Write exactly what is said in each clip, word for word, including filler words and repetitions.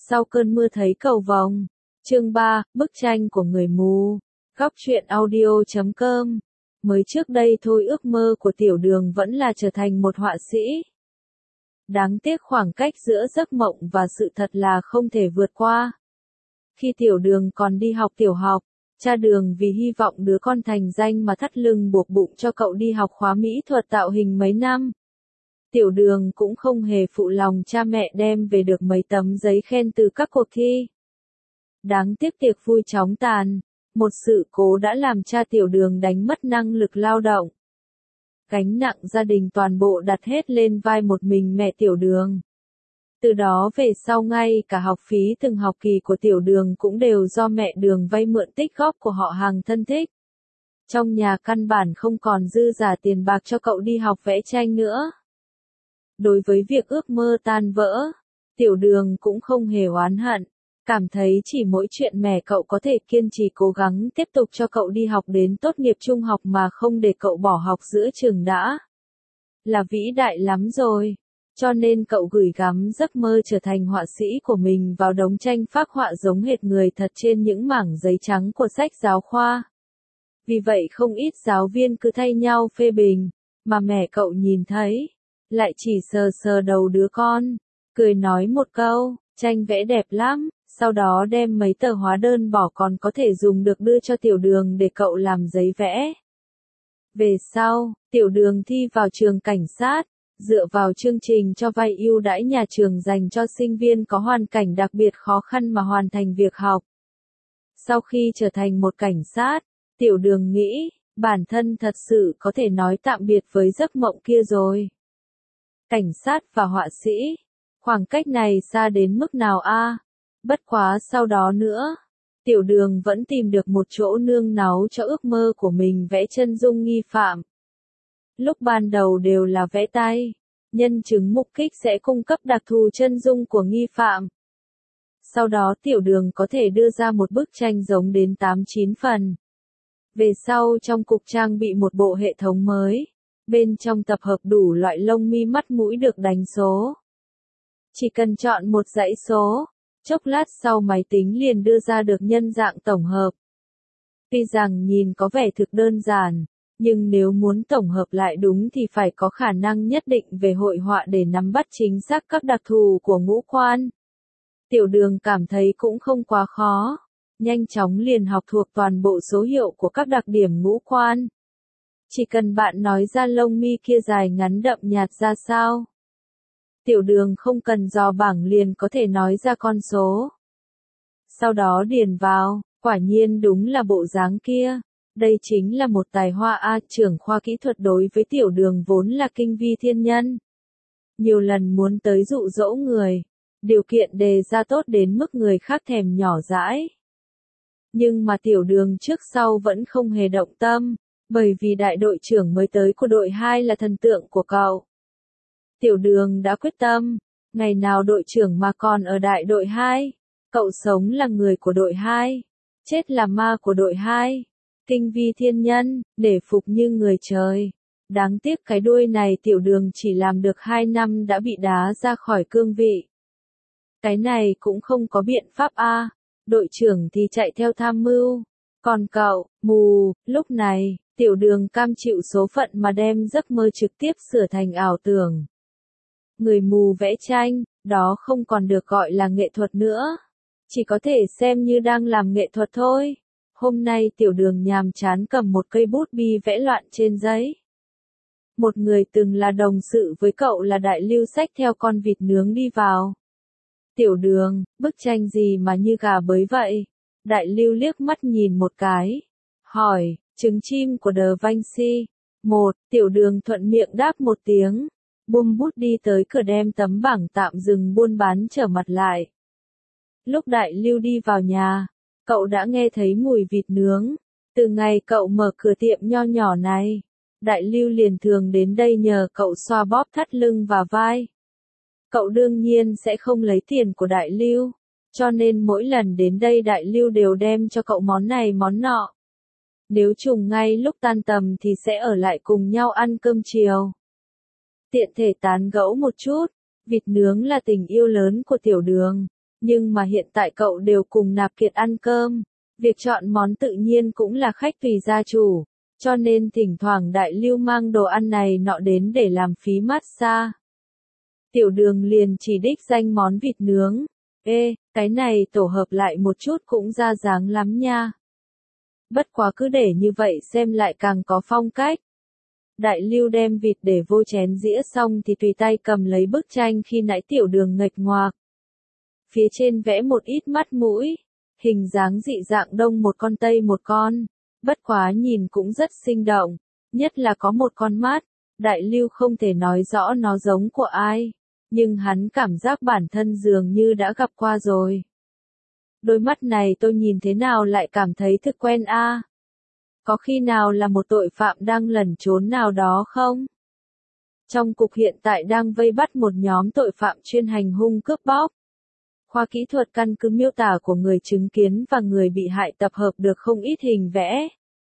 Sau cơn mưa thấy cầu vồng. Chương ba, bức tranh của người mù. Góc truyện audio chấm com. Mới trước đây thôi ước mơ của Tiểu Đường vẫn là trở thành một họa sĩ. Đáng tiếc khoảng cách giữa giấc mộng và sự thật là không thể vượt qua. Khi Tiểu Đường còn đi học tiểu học, cha Đường vì hy vọng đứa con thành danh mà thắt lưng buộc bụng cho cậu đi học khóa mỹ thuật tạo hình mấy năm. Tiểu Đường cũng không hề phụ lòng cha mẹ đem về được mấy tấm giấy khen từ các cuộc thi. Đáng tiếc tiệc vui chóng tàn, một sự cố đã làm cha Tiểu Đường đánh mất năng lực lao động. Gánh nặng gia đình toàn bộ đặt hết lên vai một mình mẹ Tiểu Đường. Từ đó về sau ngay cả học phí từng học kỳ của Tiểu Đường cũng đều do mẹ Đường vay mượn tích góp của họ hàng thân thích. Trong nhà căn bản không còn dư giả tiền bạc cho cậu đi học vẽ tranh nữa. Đối với việc ước mơ tan vỡ, Tiểu Đường cũng không hề oán hận, cảm thấy chỉ mỗi chuyện mẹ cậu có thể kiên trì cố gắng tiếp tục cho cậu đi học đến tốt nghiệp trung học mà không để cậu bỏ học giữa trường đã là vĩ đại lắm rồi. Cho nên cậu gửi gắm giấc mơ trở thành họa sĩ của mình vào đống tranh phác họa giống hệt người thật trên những mảng giấy trắng của sách giáo khoa. Vì vậy không ít giáo viên cứ thay nhau phê bình, mà mẹ cậu nhìn thấy, lại chỉ sờ sờ đầu đứa con, cười nói một câu, tranh vẽ đẹp lắm, sau đó đem mấy tờ hóa đơn bỏ còn có thể dùng được đưa cho Tiểu Đường để cậu làm giấy vẽ. Về sau, Tiểu Đường thi vào trường cảnh sát, dựa vào chương trình cho vay ưu đãi nhà trường dành cho sinh viên có hoàn cảnh đặc biệt khó khăn mà hoàn thành việc học. Sau khi trở thành một cảnh sát, Tiểu Đường nghĩ, bản thân thật sự có thể nói tạm biệt với giấc mộng kia rồi. Cảnh sát và họa sĩ, khoảng cách này xa đến mức nào a? Bất quá sau đó nữa, Tiểu Đường vẫn tìm được một chỗ nương náu cho ước mơ của mình vẽ chân dung nghi phạm. Lúc ban đầu đều là vẽ tay, nhân chứng mục kích sẽ cung cấp đặc thù chân dung của nghi phạm. Sau đó Tiểu Đường có thể đưa ra một bức tranh giống đến tám chín phần. Về sau trong cục trang bị một bộ hệ thống mới, bên trong tập hợp đủ loại lông mi mắt mũi được đánh số. Chỉ cần chọn một dãy số, chốc lát sau máy tính liền đưa ra được nhân dạng tổng hợp. Tuy rằng nhìn có vẻ thực đơn giản, nhưng nếu muốn tổng hợp lại đúng thì phải có khả năng nhất định về hội họa để nắm bắt chính xác các đặc thù của ngũ quan. Tiểu Đường cảm thấy cũng không quá khó, nhanh chóng liền học thuộc toàn bộ số hiệu của các đặc điểm ngũ quan. Chỉ cần bạn nói ra lông mi kia dài ngắn đậm nhạt ra sao, Tiểu Đường không cần dò bảng liền có thể nói ra con số. Sau đó điền vào, quả nhiên đúng là bộ dáng kia. Đây chính là một tài hoa A. Trưởng khoa kỹ thuật đối với Tiểu Đường vốn là kinh vi thiên nhân. Nhiều lần muốn tới dụ dỗ người, điều kiện đề ra tốt đến mức người khác thèm nhỏ dãi. Nhưng mà Tiểu Đường trước sau vẫn không hề động tâm, bởi vì đại đội trưởng mới tới của đội hai là thần tượng của cậu. Tiểu Đường đã quyết tâm, ngày nào đội trưởng mà còn ở đại đội hai, cậu sống là người của đội hai, chết là ma của đội hai. Kinh vi thiên nhân, để phục như người trời. Đáng tiếc cái đuôi này Tiểu Đường chỉ làm được hai năm đã bị đá ra khỏi cương vị. Cái này cũng không có biện pháp a. Đội trưởng thì chạy theo tham mưu. Còn cậu, mù, lúc này, Tiểu Đường cam chịu số phận mà đem giấc mơ trực tiếp sửa thành ảo tưởng. Người mù vẽ tranh, đó không còn được gọi là nghệ thuật nữa. Chỉ có thể xem như đang làm nghệ thuật thôi. Hôm nay Tiểu Đường nhàm chán cầm một cây bút bi vẽ loạn trên giấy. Một người từng là đồng sự với cậu là Đại Lưu xách theo con vịt nướng đi vào. Tiểu Đường, bức tranh gì mà như gà bới vậy? Đại Lưu liếc mắt nhìn một cái. Hỏi, trứng chim của Da Vinci. Một, Tiểu Đường thuận miệng đáp một tiếng. Buông bút đi tới cửa đem tấm bảng tạm dừng buôn bán trở mặt lại. Lúc Đại Lưu đi vào nhà, cậu đã nghe thấy mùi vịt nướng. Từ ngày cậu mở cửa tiệm nho nhỏ này, Đại Lưu liền thường đến đây nhờ cậu xoa bóp thắt lưng và vai. Cậu đương nhiên sẽ không lấy tiền của Đại Lưu, cho nên mỗi lần đến đây Đại Lưu đều đem cho cậu món này món nọ. Nếu trùng ngay lúc tan tầm thì sẽ ở lại cùng nhau ăn cơm chiều. Tiện thể tán gẫu một chút, vịt nướng là tình yêu lớn của Tiểu Đường. Nhưng mà hiện tại cậu đều cùng Nạp Kiệt ăn cơm, việc chọn món tự nhiên cũng là khách tùy gia chủ, cho nên thỉnh thoảng Đại Lưu mang đồ ăn này nọ đến để làm phí massage. Tiểu Đường liền chỉ đích danh món vịt nướng. Ê, cái này tổ hợp lại một chút cũng ra dáng lắm nha. Bất quá cứ để như vậy xem lại càng có phong cách. Đại Lưu đem vịt để vô chén dĩa xong thì tùy tay cầm lấy bức tranh khi nãy Tiểu Đường nghịch ngoạc. Phía trên vẽ một ít mắt mũi, hình dáng dị dạng đông một con tây một con, bất quá nhìn cũng rất sinh động, nhất là có một con mắt, Đại Lưu không thể nói rõ nó giống của ai, nhưng hắn cảm giác bản thân dường như đã gặp qua rồi. Đôi mắt này tôi nhìn thế nào lại cảm thấy thực quen a. À? Có khi nào là một tội phạm đang lẩn trốn nào đó không? Trong cục hiện tại đang vây bắt một nhóm tội phạm chuyên hành hung cướp bóc. Khoa kỹ thuật căn cứ miêu tả của người chứng kiến và người bị hại tập hợp được không ít hình vẽ.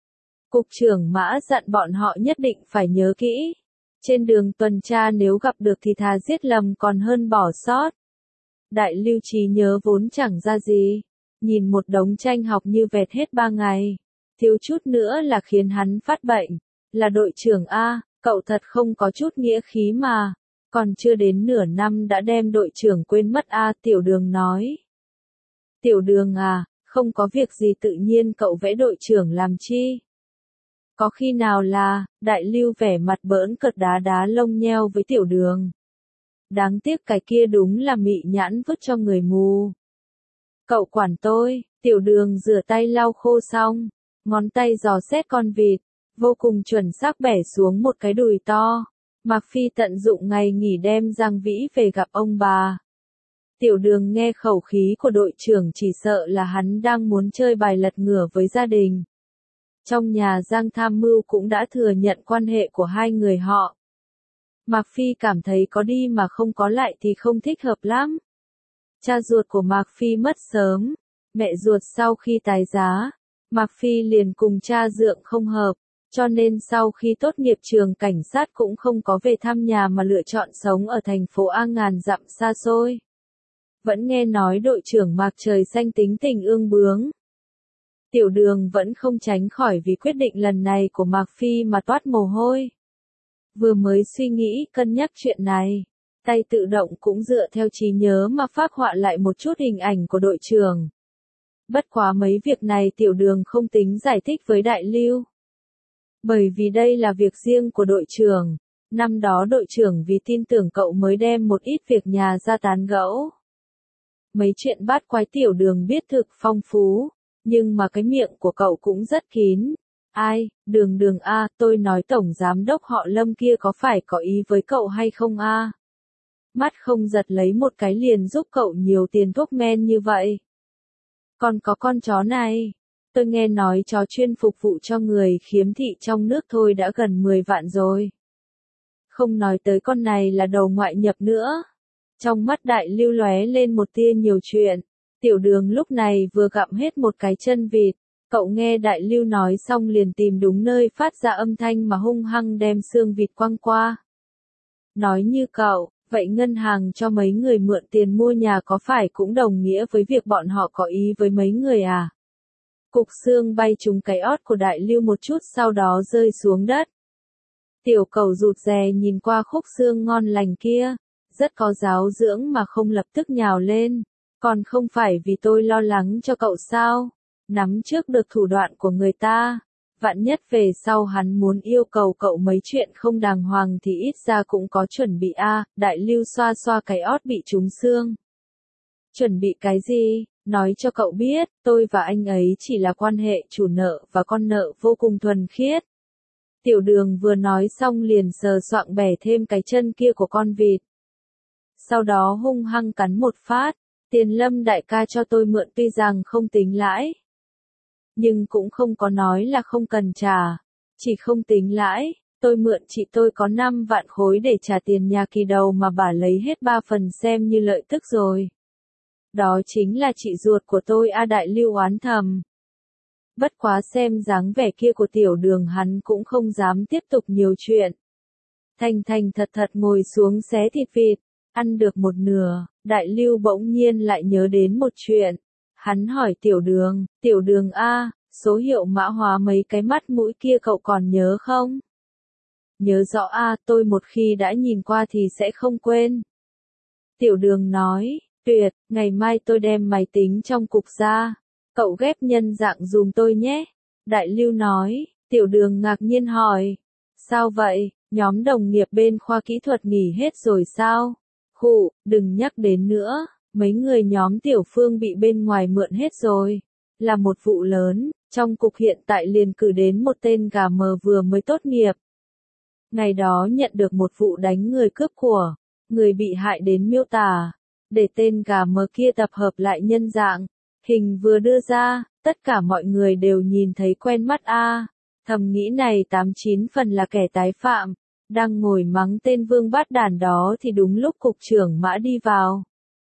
Cục trưởng Mã dặn bọn họ nhất định phải nhớ kỹ. Trên đường tuần tra nếu gặp được thì thà giết lầm còn hơn bỏ sót. Đại Lưu trí nhớ vốn chẳng ra gì. Nhìn một đống tranh học như vẹt hết ba ngày. Thiếu chút nữa là khiến hắn phát bệnh. Là đội trưởng A, cậu thật không có chút nghĩa khí mà. Còn chưa đến nửa năm đã đem đội trưởng quên mất A, Tiểu Đường nói. Tiểu Đường à, không có việc gì tự nhiên cậu vẽ đội trưởng làm chi? Có khi nào là, Đại Lưu vẻ mặt bỡn cợt đá đá lông nheo với Tiểu Đường. Đáng tiếc cái kia đúng là mị nhãn vứt cho người mù. Cậu quản tôi, Tiểu Đường rửa tay lau khô xong, ngón tay giò xét con vịt, vô cùng chuẩn xác bẻ xuống một cái đùi to. Mạc Phi tận dụng ngày nghỉ đem Giang Vĩ về gặp ông bà. Tiểu Đường nghe khẩu khí của đội trưởng chỉ sợ là hắn đang muốn chơi bài lật ngửa với gia đình. Trong nhà Giang Tham Mưu cũng đã thừa nhận quan hệ của hai người họ. Mạc Phi cảm thấy có đi mà không có lại thì không thích hợp lắm. Cha ruột của Mạc Phi mất sớm, mẹ ruột sau khi tái giá, Mạc Phi liền cùng cha dượng không hợp. Cho nên sau khi tốt nghiệp trường cảnh sát cũng không có về thăm nhà mà lựa chọn sống ở thành phố A ngàn dặm xa xôi. Vẫn nghe nói đội trưởng Mạc Trời Xanh tính tình ương bướng. Tiểu Đường vẫn không tránh khỏi vì quyết định lần này của Mạc Phi mà toát mồ hôi. Vừa mới suy nghĩ cân nhắc chuyện này, tay tự động cũng dựa theo trí nhớ mà phác họa lại một chút hình ảnh của đội trưởng. Bất quá mấy việc này Tiểu Đường không tính giải thích với Đại Lưu. Bởi vì đây là việc riêng của đội trưởng, năm đó đội trưởng vì tin tưởng cậu mới đem một ít việc nhà ra tán gẫu. Mấy chuyện bát quái Tiểu Đường biết thực phong phú, nhưng mà cái miệng của cậu cũng rất kín. Ai, Đường Đường a, tôi nói tổng giám đốc họ Lâm kia có phải có ý với cậu hay không a? Mắt không giật lấy một cái liền giúp cậu nhiều tiền thuốc men như vậy. Còn có con chó này. Tôi nghe nói chó chuyên phục vụ cho người khiếm thị trong nước thôi đã gần mười vạn rồi. Không nói tới con này là đầu ngoại nhập nữa. Trong mắt Đại Lưu lóe lên một tia nhiều chuyện. Tiểu Đường lúc này vừa gặm hết một cái chân vịt. Cậu nghe Đại Lưu nói xong liền tìm đúng nơi phát ra âm thanh mà hung hăng đem xương vịt quăng qua. Nói như cậu, vậy ngân hàng cho mấy người mượn tiền mua nhà có phải cũng đồng nghĩa với việc bọn họ có ý với mấy người à? Cục xương bay trúng cái ót của Đại Lưu một chút sau đó rơi xuống đất. Tiểu Cầu rụt rè nhìn qua khúc xương ngon lành kia, rất có giáo dưỡng mà không lập tức nhào lên. Còn không phải vì tôi lo lắng cho cậu sao? Nắm trước được thủ đoạn của người ta. Vạn nhất về sau hắn muốn yêu cầu cậu mấy chuyện không đàng hoàng thì ít ra cũng có chuẩn bị a. À, Đại Lưu xoa xoa cái ót bị trúng xương. Chuẩn bị cái gì? Nói cho cậu biết, tôi và anh ấy chỉ là quan hệ chủ nợ và con nợ vô cùng thuần khiết. Tiểu Đường vừa nói xong liền sờ soạng bẻ thêm cái chân kia của con vịt. Sau đó hung hăng cắn một phát, tiền Lâm đại ca cho tôi mượn tuy rằng không tính lãi. Nhưng cũng không có nói là không cần trả, chỉ không tính lãi, tôi mượn chị tôi có năm vạn khối để trả tiền nhà kỳ đầu mà bà lấy hết ba phần xem như lợi tức rồi. Đó chính là chị ruột của tôi a. Đại Lưu oán thầm. Bất quá xem dáng vẻ kia của Tiểu Đường hắn cũng không dám tiếp tục nhiều chuyện. Thành thành thật thật ngồi xuống xé thịt vịt, Ăn được một nửa, Đại Lưu bỗng nhiên lại nhớ đến một chuyện. Hắn hỏi Tiểu Đường, Tiểu Đường a, số hiệu mã hóa mấy cái mắt mũi kia cậu còn nhớ không? Nhớ rõ a, tôi một khi đã nhìn qua thì sẽ không quên. Tiểu Đường nói, tuyệt, ngày mai tôi đem máy tính trong cục ra. Cậu ghép nhân dạng dùm tôi nhé. Đại Lưu nói, Tiểu Đường ngạc nhiên hỏi. Sao vậy, nhóm đồng nghiệp bên khoa kỹ thuật nghỉ hết rồi sao? Khụ, đừng nhắc đến nữa, mấy người nhóm Tiểu Phương bị bên ngoài mượn hết rồi. Là một vụ lớn, trong cục hiện tại liền cử đến một tên gà mờ vừa mới tốt nghiệp. Ngày đó nhận được một vụ đánh người cướp của, người bị hại đến miêu tả, để tên gà mờ kia tập hợp lại nhân dạng. Hình vừa đưa ra, tất cả mọi người đều nhìn thấy quen mắt a. Thầm nghĩ này tám chín phần là kẻ tái phạm. Đang ngồi mắng tên vương bát đàn đó thì đúng lúc cục trưởng Mã đi vào.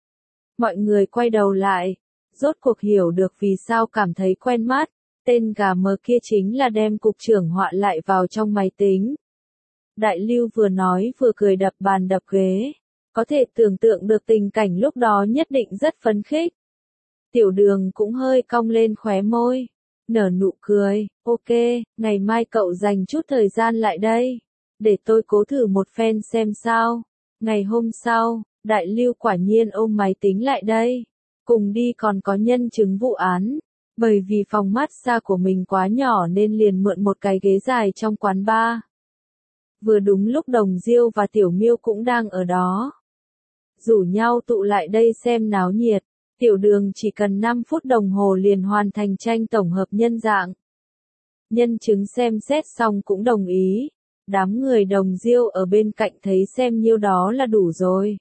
Mọi người quay đầu lại, rốt cuộc hiểu được vì sao cảm thấy quen mắt. Tên gà mờ kia chính là đem cục trưởng họa lại vào trong máy tính. Đại Lưu vừa nói vừa cười đập bàn đập ghế. Có thể tưởng tượng được tình cảnh lúc đó nhất định rất phấn khích. Tiểu Đường cũng hơi cong lên khóe môi, nở nụ cười, ok, ngày mai cậu dành chút thời gian lại đây, để tôi cố thử một phen xem sao. Ngày hôm sau, Đại Lưu quả nhiên ôm máy tính lại đây, cùng đi còn có nhân chứng vụ án, bởi vì phòng massage của mình quá nhỏ nên liền mượn một cái ghế dài trong quán bar. Vừa đúng lúc Đồng Diêu và Tiểu Miêu cũng đang ở đó, rủ nhau tụ lại đây xem náo nhiệt. Tiểu Đường chỉ cần năm phút đồng hồ liền hoàn thành tranh tổng hợp nhân dạng. Nhân chứng xem xét xong cũng đồng ý. Đám người Đồng Diêu ở bên cạnh thấy xem nhiêu đó là đủ rồi.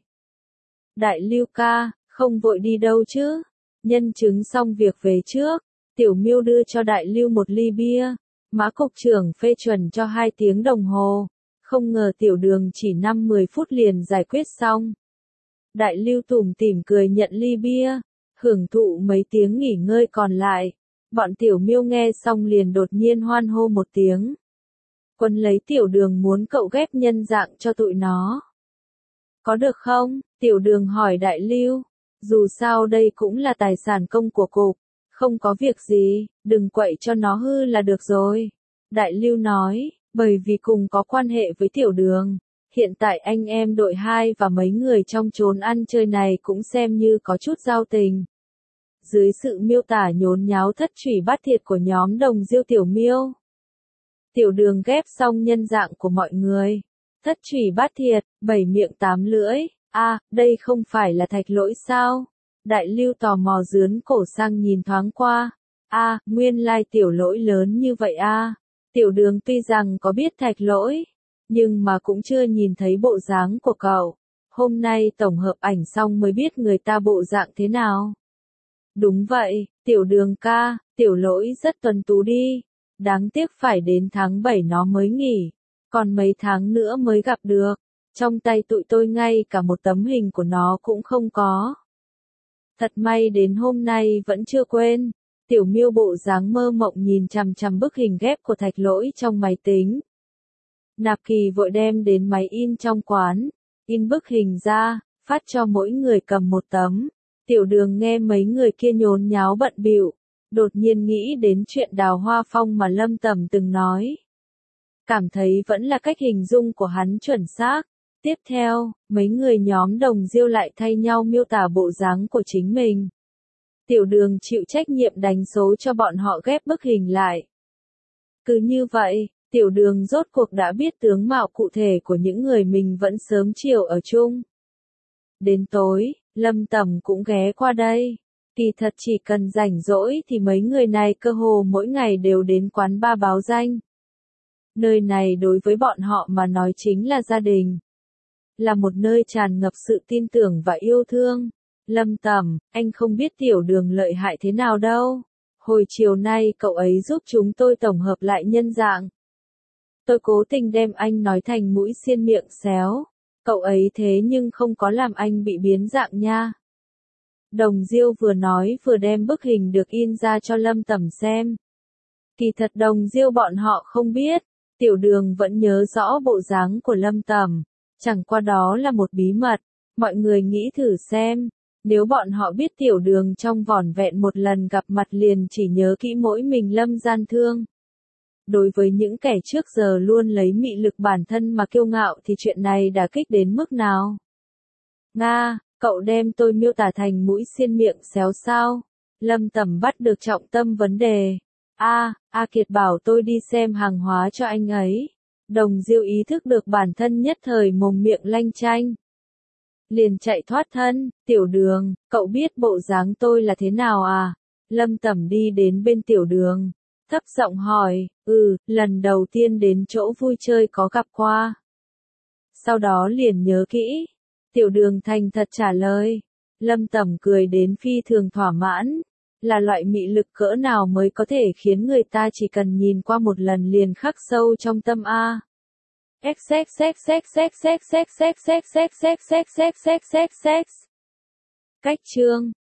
Đại Lưu ca, không vội đi đâu chứ. Nhân chứng xong việc về trước. Tiểu Miêu đưa cho Đại Lưu một ly bia. Mã cục trưởng phê chuẩn cho hai tiếng đồng hồ. Không ngờ Tiểu Đường chỉ năm mười phút liền giải quyết xong. Đại Lưu tủm tỉm cười nhận ly bia, hưởng thụ mấy tiếng nghỉ ngơi còn lại. Bọn Tiểu Miêu nghe xong liền đột nhiên hoan hô một tiếng. Quân lấy Tiểu Đường muốn cậu ghép nhân dạng cho tụi nó. Có được không? Tiểu Đường hỏi Đại Lưu. Dù sao đây cũng là tài sản công của cục. Không có việc gì, đừng quậy cho nó hư là được rồi. Đại Lưu nói, bởi vì cùng có quan hệ với Tiểu Đường. Hiện tại anh em đội hai và mấy người trong chốn ăn chơi này cũng xem như có chút giao tình. Dưới sự miêu tả nhốn nháo thất trủy bát thiệt của nhóm Đồng Diêu Tiểu Miêu, Tiểu Đường ghép xong nhân dạng của mọi người. Thất trủy bát thiệt, bảy miệng tám lưỡi, a, à, đây không phải là Thạch Lỗi sao? Đại Lưu tò mò dướn cổ sang nhìn thoáng qua. A, à, nguyên lai Tiểu Lỗi lớn như vậy a. À. Tiểu Đường tuy rằng có biết Thạch Lỗi, nhưng mà cũng chưa nhìn thấy bộ dáng của cậu. Hôm nay tổng hợp ảnh xong mới biết người ta bộ dạng thế nào. Đúng vậy, Tiểu Đường ca, Tiểu Lỗi rất tuấn tú đi. Đáng tiếc phải đến tháng bảy nó mới nghỉ. Còn mấy tháng nữa mới gặp được. Trong tay tụi tôi ngay cả một tấm hình của nó cũng không có. Thật may đến hôm nay vẫn chưa quên. Tiểu Miêu bộ dáng mơ mộng nhìn chằm chằm bức hình ghép của Thạch Lỗi trong máy tính. Nạp Kỳ vội đem đến máy in trong quán, in bức hình ra, phát cho mỗi người cầm một tấm. Tiểu Đường nghe mấy người kia nhốn nháo bận bịu, đột nhiên nghĩ đến chuyện Đào Hoa Phong mà Lâm Tầm từng nói. Cảm thấy vẫn là cách hình dung của hắn chuẩn xác. Tiếp theo, mấy người nhóm Đồng Diêu lại thay nhau miêu tả bộ dáng của chính mình. Tiểu Đường chịu trách nhiệm đánh số cho bọn họ ghép bức hình lại. Cứ như vậy, Tiểu Đường rốt cuộc đã biết tướng mạo cụ thể của những người mình vẫn sớm chiều ở chung. Đến tối, Lâm Tầm cũng ghé qua đây. Kỳ thật chỉ cần rảnh rỗi thì mấy người này cơ hồ mỗi ngày đều đến quán bar báo danh. Nơi này đối với bọn họ mà nói chính là gia đình. Là một nơi tràn ngập sự tin tưởng và yêu thương. Lâm Tầm, anh không biết Tiểu Đường lợi hại thế nào đâu. Hồi chiều nay cậu ấy giúp chúng tôi tổng hợp lại nhân dạng. Tôi cố tình đem anh nói thành mũi xiên miệng xéo. Cậu ấy thế nhưng không có làm anh bị biến dạng nha. Đồng Diêu vừa nói vừa đem bức hình được in ra cho Lâm Tầm xem. Kỳ thật Đồng Diêu bọn họ không biết. Tiểu Đường vẫn nhớ rõ bộ dáng của Lâm Tầm. Chẳng qua đó là một bí mật. Mọi người nghĩ thử xem, nếu bọn họ biết tiểu đường trong vỏn vẹn một lần gặp mặt liền chỉ nhớ kỹ mỗi mình Lâm gian thương. Đối với những kẻ trước giờ luôn lấy mị lực bản thân mà kiêu ngạo thì chuyện này đã kích đến mức nào? Nga, cậu đem tôi miêu tả thành mũi xiên miệng xéo sao? Lâm Tầm bắt được trọng tâm vấn đề. A, A Kiệt bảo tôi đi xem hàng hóa cho anh ấy. Đồng Diêu ý thức được bản thân nhất thời mồm miệng lanh chanh. Liền chạy thoát thân, tiểu đường, cậu biết bộ dáng tôi là thế nào à? Lâm Tầm đi đến bên tiểu đường, thấp giọng hỏi, ừ, lần đầu tiên đến chỗ vui chơi có gặp qua. Sau đó liền nhớ kỹ. Tiểu đường thành thật trả lời. Lâm Tầm cười đến phi thường thỏa mãn. Là loại mị lực cỡ nào mới có thể khiến người ta chỉ cần nhìn qua một lần liền khắc sâu trong tâm a. Cách chương